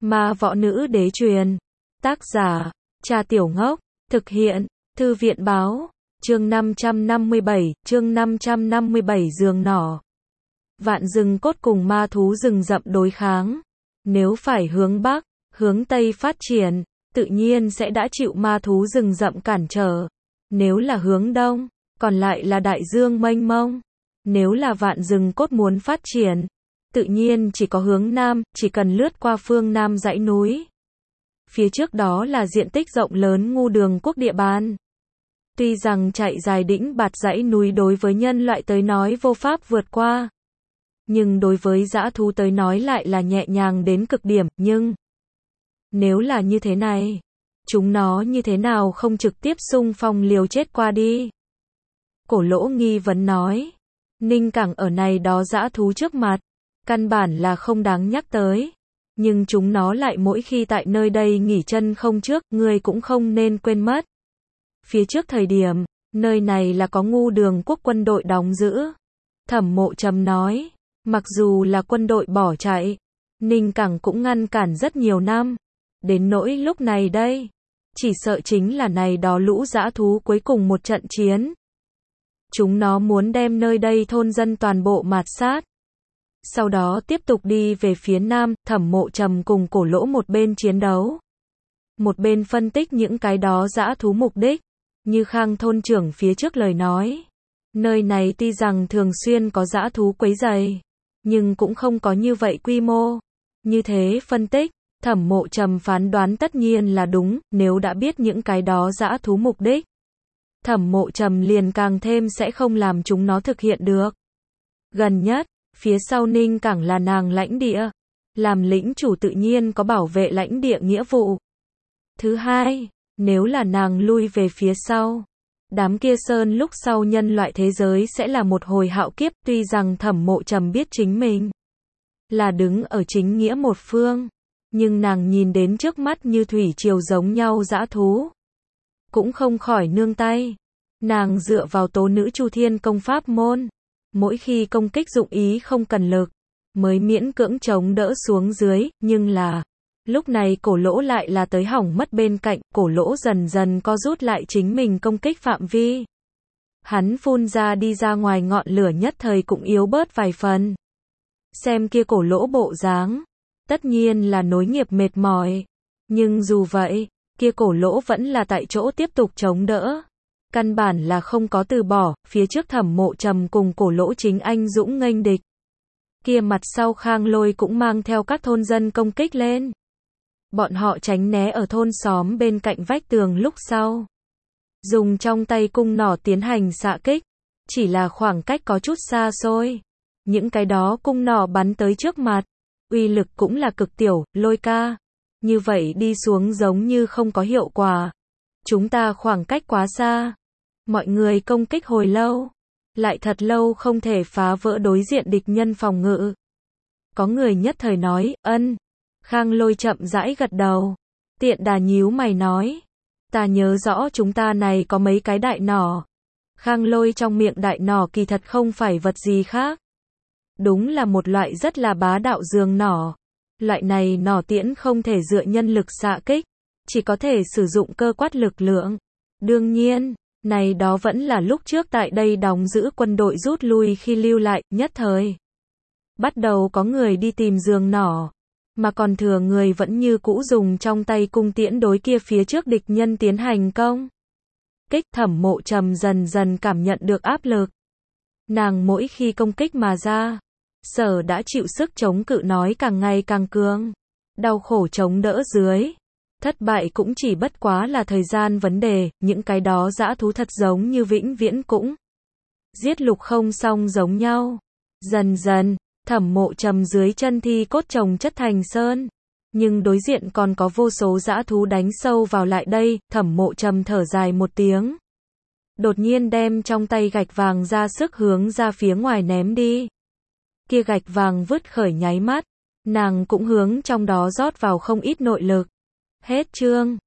Ma võ nữ đế truyền. Tác giả, Trà Tiểu Ngốc. Thực hiện, Thư viện báo. Chương 557, giường nỏ. Vạn rừng cốt cùng ma thú rừng rậm đối kháng. Nếu phải hướng Bắc, hướng Tây phát triển, tự nhiên sẽ đã chịu ma thú rừng rậm cản trở. Nếu là hướng Đông, còn lại là đại dương mênh mông. Nếu là vạn rừng cốt muốn phát triển, tự nhiên chỉ có hướng Nam, chỉ cần lướt qua phương Nam dãy núi. Phía trước đó là diện tích rộng lớn Ngu Đường quốc địa bàn. Tuy rằng chạy dài đĩnh bạt dãy núi đối với nhân loại tới nói vô pháp vượt qua, nhưng đối với dã thú tới nói lại là nhẹ nhàng đến cực điểm, nhưng nếu là như thế này, chúng nó như thế nào không trực tiếp xung phong liều chết qua đi? Cổ Lỗ nghi vấn nói, Ninh Cảng ở này đó dã thú trước mặt, căn bản là không đáng nhắc tới, nhưng chúng nó lại mỗi khi tại nơi đây nghỉ chân không trước, ngươi cũng không nên quên mất. Phía trước thời điểm, nơi này là có Ngu Đường quốc quân đội đóng giữ. Thẩm Mộ Trầm nói, mặc dù là quân đội bỏ chạy, Ninh Cảng cũng ngăn cản rất nhiều năm. Đến nỗi lúc này đây, chỉ sợ chính là này đó lũ dã thú cuối cùng một trận chiến. Chúng nó muốn đem nơi đây thôn dân toàn bộ mạt sát. Sau đó tiếp tục đi về phía Nam, Thẩm Mộ Trầm cùng Cổ Lỗ một bên chiến đấu, một bên phân tích những cái đó dã thú mục đích. Như Khang thôn trưởng phía trước lời nói, nơi này tuy rằng thường xuyên có dã thú quấy rầy, nhưng cũng không có như vậy quy mô. Như thế phân tích, Thẩm Mộ Trầm phán đoán tất nhiên là đúng, nếu đã biết những cái đó dã thú mục đích, Thẩm Mộ Trầm liền càng thêm sẽ không làm chúng nó thực hiện được. Gần nhất, phía sau Ninh Cảng là nàng lãnh địa, làm lĩnh chủ tự nhiên có bảo vệ lãnh địa nghĩa vụ. Thứ hai, nếu là nàng lui về phía sau, đám kia sơn lúc sau nhân loại thế giới sẽ là một hồi hạo kiếp. Tuy rằng Thẩm Mộ Trầm biết chính mình là đứng ở chính nghĩa một phương, nhưng nàng nhìn đến trước mắt như thủy triều giống nhau dã thú, cũng không khỏi nương tay. Nàng dựa vào tố nữ Chu Thiên công pháp môn, mỗi khi công kích dụng ý không cần lực, mới miễn cưỡng chống đỡ xuống dưới, nhưng là lúc này Cổ Lỗ lại là tới hỏng mất bên cạnh. Cổ Lỗ dần dần co rút lại chính mình công kích phạm vi. Hắn phun ra đi ra ngoài ngọn lửa nhất thời cũng yếu bớt vài phần. Xem kia Cổ Lỗ bộ dáng, tất nhiên là nối nghiệp mệt mỏi. Nhưng dù vậy, kia Cổ Lỗ vẫn là tại chỗ tiếp tục chống đỡ. Căn bản là không có từ bỏ. Phía trước Thẩm Mộ Trầm cùng Cổ Lỗ chính anh dũng nghênh địch. Kia mặt sau Khang Lôi cũng mang theo các thôn dân công kích lên. Bọn họ tránh né ở thôn xóm bên cạnh vách tường lúc sau, dùng trong tay cung nỏ tiến hành xạ kích. Chỉ là khoảng cách có chút xa xôi, những cái đó cung nỏ bắn tới trước mặt, uy lực cũng là cực tiểu. Lôi ca, như vậy đi xuống giống như không có hiệu quả. Chúng ta khoảng cách quá xa. Mọi người công kích hồi lâu, lại thật lâu không thể phá vỡ đối diện địch nhân phòng ngự. Có người nhất thời nói, ân. Khang Lôi chậm rãi gật đầu. Tiện Đà nhíu mày nói, ta nhớ rõ chúng ta này có mấy cái đại nỏ. Khang Lôi trong miệng đại nỏ kỳ thật không phải vật gì khác, đúng là một loại rất là bá đạo giường nỏ. Loại này nỏ tiễn không thể dựa nhân lực xạ kích, chỉ có thể sử dụng cơ quát lực lượng. Đương nhiên, này đó vẫn là lúc trước tại đây đóng giữ quân đội rút lui khi lưu lại. Nhất thời bắt đầu có người đi tìm giường nỏ, mà còn thừa người vẫn như cũ dùng trong tay cung tiễn đối kia phía trước địch nhân tiến hành công kích. Thẩm Mộ Trầm dần dần cảm nhận được áp lực. Nàng mỗi khi công kích mà ra, sở đã chịu sức chống cự nói càng ngày càng cường. Đau khổ chống đỡ dưới, thất bại cũng chỉ bất quá là thời gian vấn đề. Những cái đó dã thú thật giống như vĩnh viễn cũng giết lục không xong giống nhau. Dần dần, Thẩm Mộ Trầm dưới chân thi cốt chồng chất thành sơn, nhưng đối diện còn có vô số dã thú đánh sâu vào lại đây. Thẩm Mộ Trầm thở dài một tiếng, đột nhiên đem trong tay gạch vàng ra sức hướng ra phía ngoài ném đi. Kia gạch vàng vứt khởi nháy mắt, nàng cũng hướng trong đó rót vào không ít nội lực. Hết chương.